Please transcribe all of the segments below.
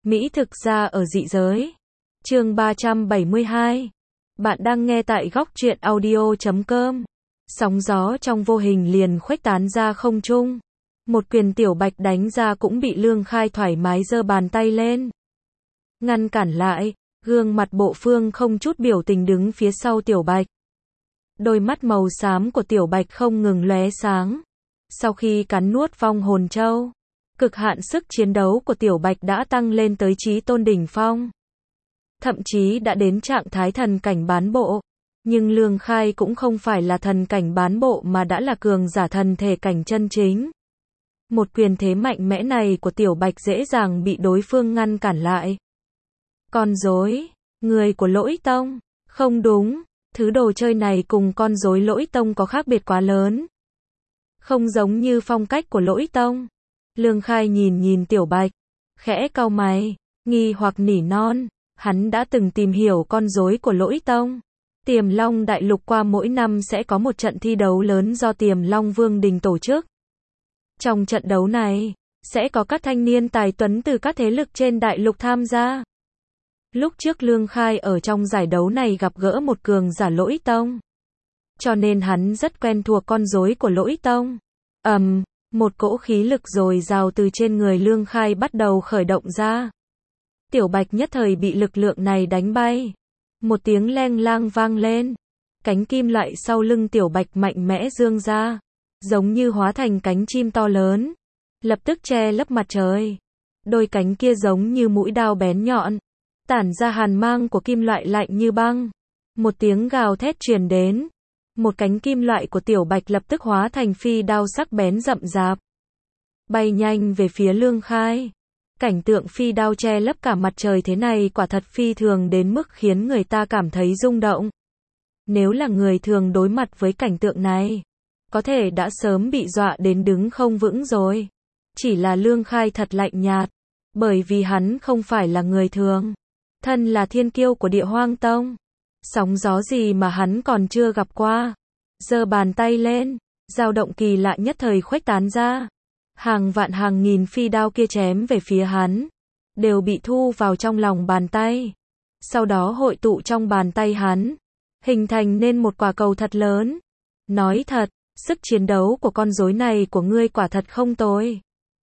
Mỹ thực ra ở dị giới. Chương 372. Bạn đang nghe tại góc truyện audio.com. Sóng gió trong vô hình liền khuếch tán ra không trung. Một quyền Tiểu Bạch đánh ra cũng bị Lương Khai thoải mái giơ bàn tay lên. Ngăn cản lại, gương mặt Bộ Phương không chút biểu tình đứng phía sau Tiểu Bạch. Đôi mắt màu xám của Tiểu Bạch không ngừng lóe sáng. Sau khi cắn nuốt vong hồn châu, cực hạn sức chiến đấu của Tiểu Bạch đã tăng lên tới chí tôn đỉnh phong. Thậm chí đã đến trạng thái thần cảnh bán bộ. Nhưng Lương Khai cũng không phải là thần cảnh bán bộ mà đã là cường giả thần thể cảnh chân chính. Một quyền thế mạnh mẽ này của Tiểu Bạch dễ dàng bị đối phương ngăn cản lại. Con rối, người của Lỗi Tông. Không đúng, thứ đồ chơi này cùng con rối Lỗi Tông có khác biệt quá lớn. Không giống như phong cách của Lỗi Tông. Lương Khai nhìn Tiểu Bạch, khẽ cau mày, nghi hoặc nỉ non, hắn đã từng tìm hiểu con rối của Lỗi Tông. Tiềm Long Đại Lục qua mỗi năm sẽ có một trận thi đấu lớn do Tiềm Long Vương Đình tổ chức. Trong trận đấu này, sẽ có các thanh niên tài tuấn từ các thế lực trên đại lục tham gia. Lúc trước Lương Khai ở trong giải đấu này gặp gỡ một cường giả Lỗi Tông. Cho nên hắn rất quen thuộc con rối của Lỗi Tông. Một cỗ khí lực dồi dào từ trên người Lương Khai bắt đầu khởi động ra. Tiểu Bạch nhất thời bị lực lượng này đánh bay. Một tiếng leng lang vang lên. Cánh kim loại sau lưng Tiểu Bạch mạnh mẽ dương ra, giống như hóa thành cánh chim to lớn, lập tức che lấp mặt trời. Đôi cánh kia giống như mũi đao bén nhọn, tản ra hàn mang của kim loại lạnh như băng. Một tiếng gào thét truyền đến. Một cánh kim loại của Tiểu Bạch lập tức hóa thành phi đao sắc bén rậm rạp, bay nhanh về phía Lương Khai. Cảnh tượng phi đao che lấp cả mặt trời thế này quả thật phi thường đến mức khiến người ta cảm thấy rung động. Nếu là người thường đối mặt với cảnh tượng này, có thể đã sớm bị dọa đến đứng không vững rồi. Chỉ là Lương Khai thật lạnh nhạt, bởi vì hắn không phải là người thường. Thân là thiên kiêu của Địa Hoang Tông. Sóng gió gì mà hắn còn chưa gặp qua. Giơ bàn tay lên, dao động kỳ lạ nhất thời khuếch tán ra. Hàng vạn hàng nghìn phi đao kia chém về phía hắn, đều bị thu vào trong lòng bàn tay. Sau đó hội tụ trong bàn tay hắn, hình thành nên một quả cầu thật lớn. Nói thật, sức chiến đấu của con rối này của ngươi quả thật không tồi.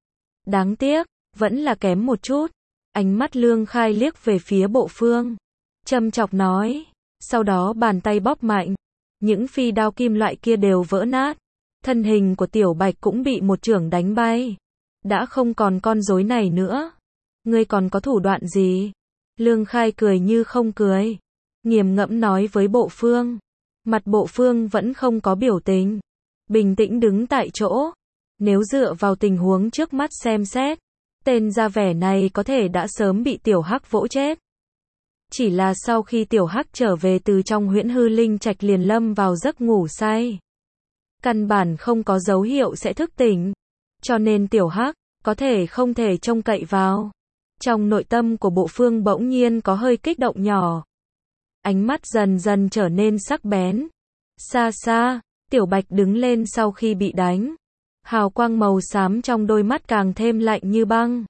Đáng tiếc, vẫn là kém một chút. Ánh mắt Lương Khai liếc về phía Bộ Phương, châm chọc nói. Sau đó bàn tay bóp mạnh, những phi đao kim loại kia đều vỡ nát. Thân hình của Tiểu Bạch cũng bị một chưởng đánh bay. Đã không còn con rối này nữa. Ngươi còn có thủ đoạn gì? Lương Khai cười như không cười, nghiền ngẫm nói với Bộ Phương. Mặt Bộ Phương vẫn không có biểu tình, bình tĩnh đứng tại chỗ. Nếu dựa vào tình huống trước mắt xem xét, tên ra vẻ này có thể đã sớm bị Tiểu Hắc vỗ chết. Chỉ là sau khi Tiểu Hắc trở về từ trong huyễn hư linh trạch liền lâm vào giấc ngủ say. Căn bản không có dấu hiệu sẽ thức tỉnh. Cho nên Tiểu Hắc có thể không thể trông cậy vào. Trong nội tâm của Bộ Phương bỗng nhiên có hơi kích động nhỏ. Ánh mắt dần dần trở nên sắc bén. Xa xa, Tiểu Bạch đứng lên sau khi bị đánh. Hào quang màu xám trong đôi mắt càng thêm lạnh như băng.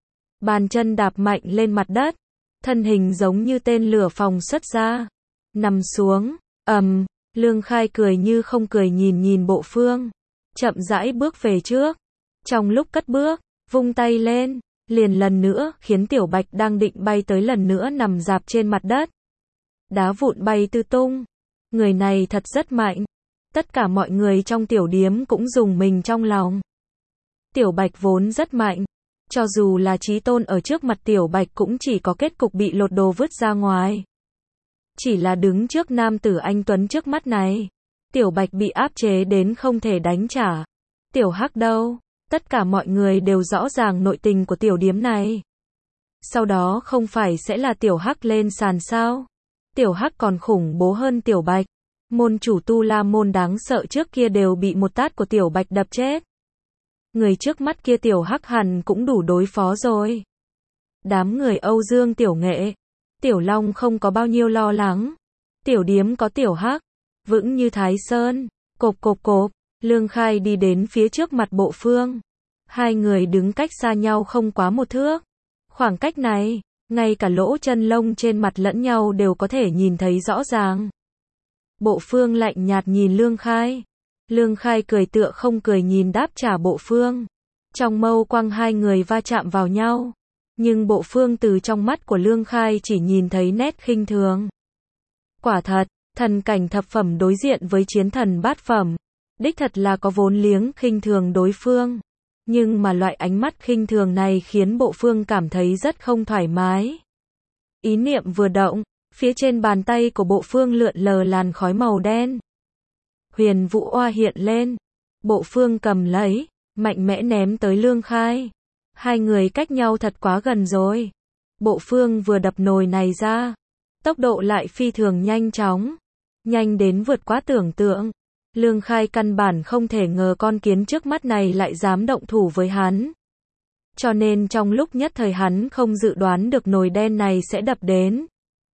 Bàn chân đạp mạnh lên mặt đất. Thân hình giống như tên lửa phòng xuất ra. Nằm xuống. Lương Khai cười như không cười nhìn Bộ Phương. Chậm rãi bước về trước. Trong lúc cất bước, vung tay lên, liền lần nữa khiến Tiểu Bạch đang định bay tới lần nữa nằm rạp trên mặt đất. Đá vụn bay tứ tung. Người này thật rất mạnh. Tất cả mọi người trong tiểu điếm cũng rùng mình trong lòng. Tiểu Bạch vốn rất mạnh. Cho dù là chí tôn ở trước mặt Tiểu Bạch cũng chỉ có kết cục bị lột đồ vứt ra ngoài. Chỉ là đứng trước nam tử anh tuấn trước mắt này, Tiểu Bạch bị áp chế đến không thể đánh trả. Tiểu Hắc đâu? Tất cả mọi người đều rõ ràng nội tình của tiểu điếm này. Sau đó không phải sẽ là Tiểu Hắc lên sàn sao? Tiểu Hắc còn khủng bố hơn Tiểu Bạch. Môn chủ Tu La môn đáng sợ trước kia đều bị một tát của Tiểu Bạch đập chết. Người trước mắt kia Tiểu Hắc hẳn cũng đủ đối phó rồi. Đám người Âu Dương Tiểu Nghệ, Tiểu Long không có bao nhiêu lo lắng. Tiểu điếm có Tiểu Hắc, vững như Thái Sơn. Cộp cộp cộp, Lương Khai đi đến phía trước mặt Bộ Phương. Hai người đứng cách xa nhau không quá một thước. Khoảng cách này, ngay cả lỗ chân lông trên mặt lẫn nhau đều có thể nhìn thấy rõ ràng. Bộ Phương lạnh nhạt nhìn Lương Khai. Lương Khai cười tựa không cười nhìn đáp trả Bộ Phương. Trong mâu quang hai người va chạm vào nhau. Nhưng Bộ Phương từ trong mắt của Lương Khai chỉ nhìn thấy nét khinh thường. Quả thật, thần cảnh thập phẩm đối diện với chiến thần bát phẩm. Đích thật là có vốn liếng khinh thường đối phương. Nhưng mà loại ánh mắt khinh thường này khiến Bộ Phương cảm thấy rất không thoải mái. Ý niệm vừa động, phía trên bàn tay của Bộ Phương lượn lờ làn khói màu đen. Huyền Vũ Oa hiện lên. Bộ Phương cầm lấy, mạnh mẽ ném tới Lương Khai. Hai người cách nhau thật quá gần rồi. Bộ Phương vừa đập nồi này ra, tốc độ lại phi thường nhanh chóng. Nhanh đến vượt quá tưởng tượng. Lương Khai căn bản không thể ngờ con kiến trước mắt này lại dám động thủ với hắn. Cho nên trong lúc nhất thời hắn không dự đoán được nồi đen này sẽ đập đến.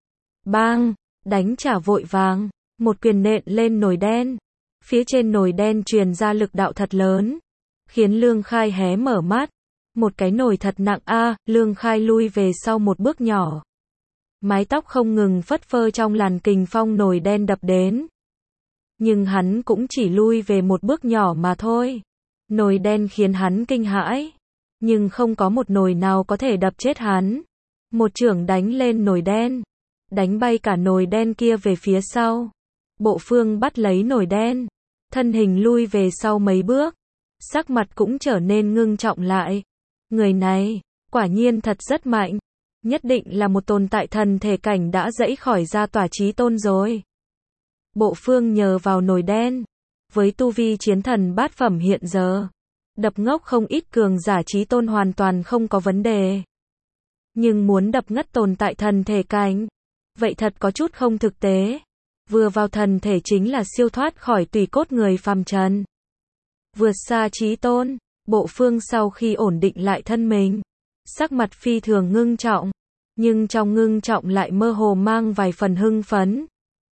Bang! Đánh trả vội vàng. Một quyền nện lên nồi đen. Phía trên nồi đen truyền ra lực đạo thật lớn. Khiến Lương Khai hé mở mắt. Một cái nồi thật nặng a. Lương Khai lui về sau một bước nhỏ. Mái tóc không ngừng phất phơ trong làn kình phong nồi đen đập đến. Nhưng hắn cũng chỉ lui về một bước nhỏ mà thôi. Nồi đen khiến hắn kinh hãi. Nhưng không có một nồi nào có thể đập chết hắn. Một chưởng đánh lên nồi đen. Đánh bay cả nồi đen kia về phía sau. Bộ Phương bắt lấy nồi đen. Thân hình lui về sau mấy bước. Sắc mặt cũng trở nên ngưng trọng lại. Người này, quả nhiên thật rất mạnh. Nhất định là một tồn tại thần thể cảnh đã dẫy khỏi ra tỏa chí tôn rồi. Bộ Phương nhờ vào nồi đen. Với tu vi chiến thần bát phẩm hiện giờ. Đập ngốc không ít cường giả chí tôn hoàn toàn không có vấn đề. Nhưng muốn đập ngất tồn tại thần thể cảnh. Vậy thật có chút không thực tế. Vừa vào thần thể chính là siêu thoát khỏi tùy cốt người phàm trần. Vượt xa chí tôn. Bộ Phương sau khi ổn định lại thân mình. Sắc mặt phi thường ngưng trọng. Nhưng trong ngưng trọng lại mơ hồ mang vài phần hưng phấn.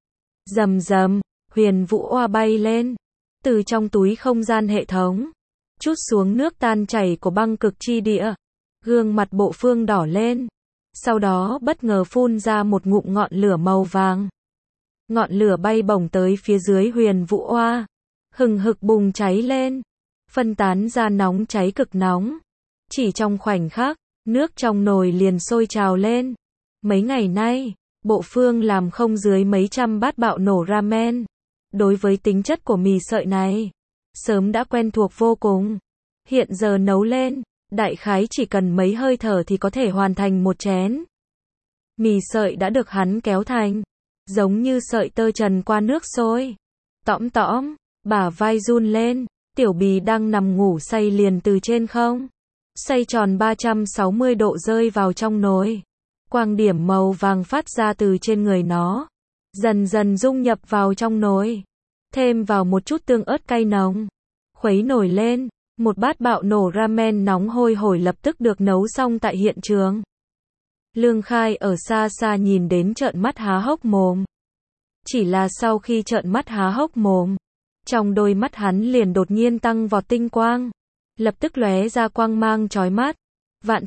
Rầm rầm, Huyền Vũ Oa bay lên. Từ trong túi không gian hệ thống. Chút xuống nước tan chảy của băng cực chi địa. Gương mặt Bộ Phương đỏ lên. Sau đó bất ngờ phun ra một ngụm ngọn lửa màu vàng. Ngọn lửa bay bổng tới phía dưới Huyền Vũ Oa. Hừng hực bùng cháy lên. Phân tán ra nóng cháy cực nóng. Chỉ trong khoảnh khắc, nước trong nồi liền sôi trào lên. Mấy ngày nay, Bộ Phương làm không dưới mấy trăm bát bạo nổ ramen. Đối với tính chất của mì sợi này, sớm đã quen thuộc vô cùng. Hiện giờ nấu lên, đại khái chỉ cần mấy hơi thở thì có thể hoàn thành một chén. Mì sợi đã được hắn kéo thành, giống như sợi tơ trần qua nước sôi. Tõm tõm, bả vai run lên, Tiểu Bì đang nằm ngủ say liền từ trên không. Xoay tròn 360 độ rơi vào trong nồi. Quang điểm màu vàng phát ra từ trên người nó. Dần dần dung nhập vào trong nồi. Thêm vào một chút tương ớt cay nồng. Khuấy nồi lên. Một bát bạo nổ ramen nóng hôi hổi lập tức được nấu xong tại hiện trường. Lương Khai ở xa xa nhìn đến trợn mắt há hốc mồm. Chỉ là sau khi trợn mắt há hốc mồm, trong đôi mắt hắn liền đột nhiên tăng vọt tinh quang. Lập tức lóe ra quang mang chói mắt. Vạn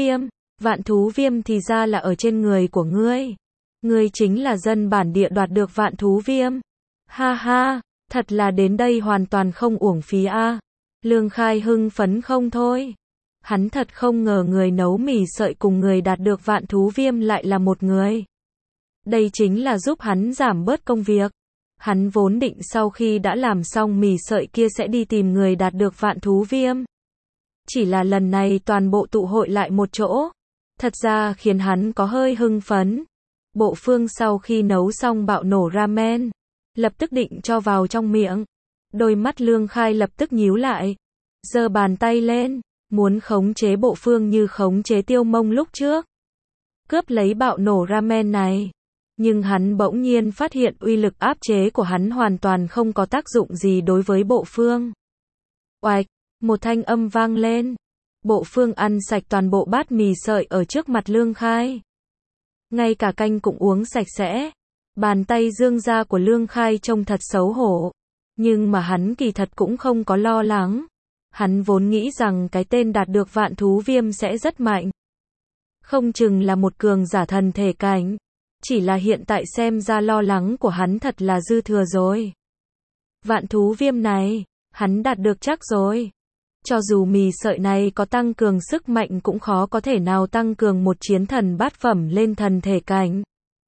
thú viêm thì ra là ở trên người của ngươi. Ngươi chính là dân bản địa đoạt được vạn thú viêm. Ha ha, thật là đến đây hoàn toàn không uổng phí a. Lương Khai hưng phấn không thôi. Hắn thật không ngờ người nấu mì sợi cùng người đạt được vạn thú viêm lại là một người. Đây chính là giúp hắn giảm bớt công việc. Hắn vốn định sau khi đã làm xong mì sợi kia sẽ đi tìm người đạt được vạn thú viêm. Chỉ là lần này toàn bộ tụ hội lại một chỗ. Thật ra khiến hắn có hơi hưng phấn. Bộ Phương sau khi nấu xong bạo nổ ramen, lập tức định cho vào trong miệng. Đôi mắt Lương Khai lập tức nhíu lại. Giơ bàn tay lên, muốn khống chế Bộ Phương như khống chế Tiêu Mông lúc trước. Cướp lấy bạo nổ ramen này. Nhưng hắn bỗng nhiên phát hiện uy lực áp chế của hắn hoàn toàn không có tác dụng gì đối với Bộ Phương. Oạch, một thanh âm vang lên. Bộ Phương ăn sạch toàn bộ bát mì sợi ở trước mặt Lương Khai. Ngay cả canh cũng uống sạch sẽ. Bàn tay dương ra của Lương Khai trông thật xấu hổ. Nhưng mà hắn kỳ thật cũng không có lo lắng. Hắn vốn nghĩ rằng cái tên đạt được vạn thú viêm sẽ rất mạnh. Không chừng là một cường giả thần thể cảnh. Chỉ là hiện tại xem ra lo lắng của hắn thật là dư thừa rồi. Vạn thú viêm này, hắn đạt được chắc rồi. Cho dù mì sợi này có tăng cường sức mạnh cũng khó có thể nào tăng cường một chiến thần bát phẩm lên thần thể cảnh.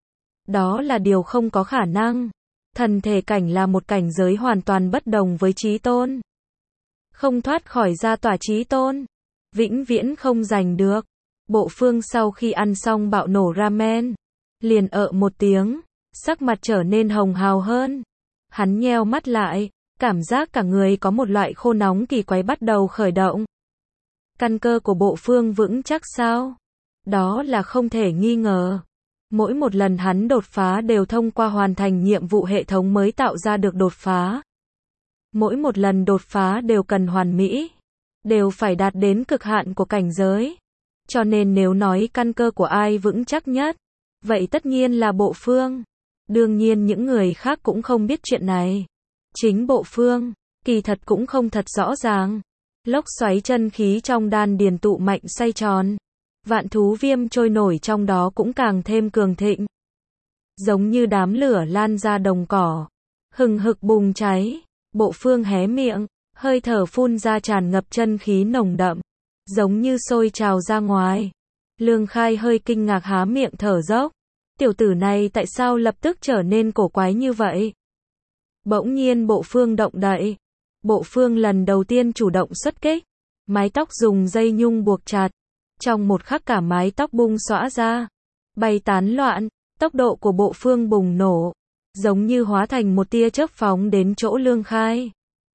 Đó là điều không có khả năng. Thần thể cảnh là một cảnh giới hoàn toàn bất đồng với chí tôn. Không thoát khỏi gia tỏa chí tôn, vĩnh viễn không giành được. Bộ Phương sau khi ăn xong bạo nổ ramen, liền một tiếng, sắc mặt trở nên hồng hào hơn. Hắn nheo mắt lại, cảm giác cả người có một loại khô nóng kỳ quái bắt đầu khởi động. Căn cơ của Bộ Phương vững chắc sao? Đó là không thể nghi ngờ. Mỗi một lần hắn đột phá đều thông qua hoàn thành nhiệm vụ hệ thống mới tạo ra được đột phá. Mỗi một lần đột phá đều cần hoàn mỹ, đều phải đạt đến cực hạn của cảnh giới. Cho nên nếu nói căn cơ của ai vững chắc nhất, vậy tất nhiên là Bộ Phương. Đương nhiên những người khác cũng không biết chuyện này. Chính Bộ Phương, kỳ thật cũng không thật rõ ràng. Lốc xoáy chân khí trong đan điền tụ mạnh xoay tròn. Vạn thú viêm trôi nổi trong đó cũng càng thêm cường thịnh. Giống như đám lửa lan ra đồng cỏ, hừng hực bùng cháy. Bộ Phương hé miệng, hơi thở phun ra tràn ngập chân khí nồng đậm, giống như sôi trào ra ngoài. Lương Khai hơi kinh ngạc há miệng thở dốc. Tiểu tử này tại sao lập tức trở nên cổ quái như vậy? Bỗng nhiên Bộ Phương động đậy. Bộ Phương lần đầu tiên chủ động xuất kích. Mái tóc dùng dây nhung buộc chặt. Trong một khắc cả mái tóc bung xõa ra, bay tán loạn. Tốc độ của Bộ Phương bùng nổ, giống như hóa thành một tia chớp phóng đến chỗ Lương Khai.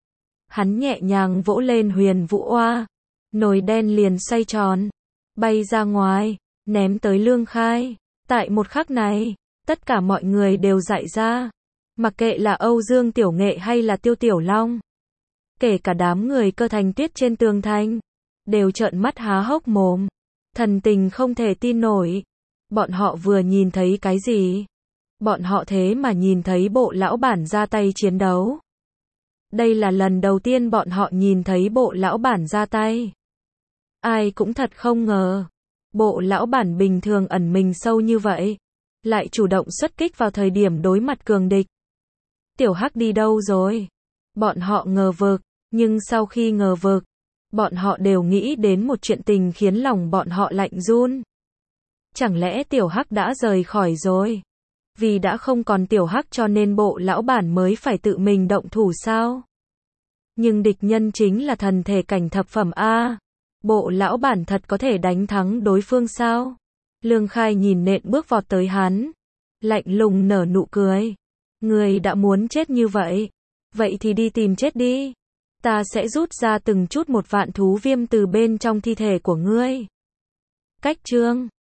Hắn nhẹ nhàng vỗ lên huyền vũ oa, nồi đen liền xoay tròn, bay ra ngoài, ném tới Lương Khai. Tại một khắc này, tất cả mọi người đều dại ra. Mặc kệ là Âu Dương Tiểu Nghệ hay là Tiêu Tiểu Long, kể cả đám người Cơ Thành Tuyết trên tường thành, đều trợn mắt há hốc mồm, thần tình không thể tin nổi. Bọn họ vừa nhìn thấy cái gì? Bọn họ thế mà nhìn thấy Bộ lão bản ra tay chiến đấu. Đây là lần đầu tiên bọn họ nhìn thấy Bộ lão bản ra tay. Ai cũng thật không ngờ. Bộ lão bản bình thường ẩn mình sâu như vậy, lại chủ động xuất kích vào thời điểm đối mặt cường địch. Tiểu Hắc đi đâu rồi? Bọn họ ngờ vực, nhưng sau khi ngờ vực, bọn họ đều nghĩ đến một chuyện tình khiến lòng bọn họ lạnh run. Chẳng lẽ Tiểu Hắc đã rời khỏi rồi? Vì đã không còn Tiểu Hắc cho nên Bộ lão bản mới phải tự mình động thủ sao? Nhưng địch nhân chính là thần thể cảnh thập phẩm A. Bộ lão bản thật có thể đánh thắng đối phương sao? Lương Khai nhìn nện bước vọt tới hắn, lạnh lùng nở nụ cười. Ngươi đã muốn chết như vậy, vậy thì đi tìm chết đi. Ta sẽ rút ra từng chút một vạn thú viêm từ bên trong thi thể của ngươi. Cách chương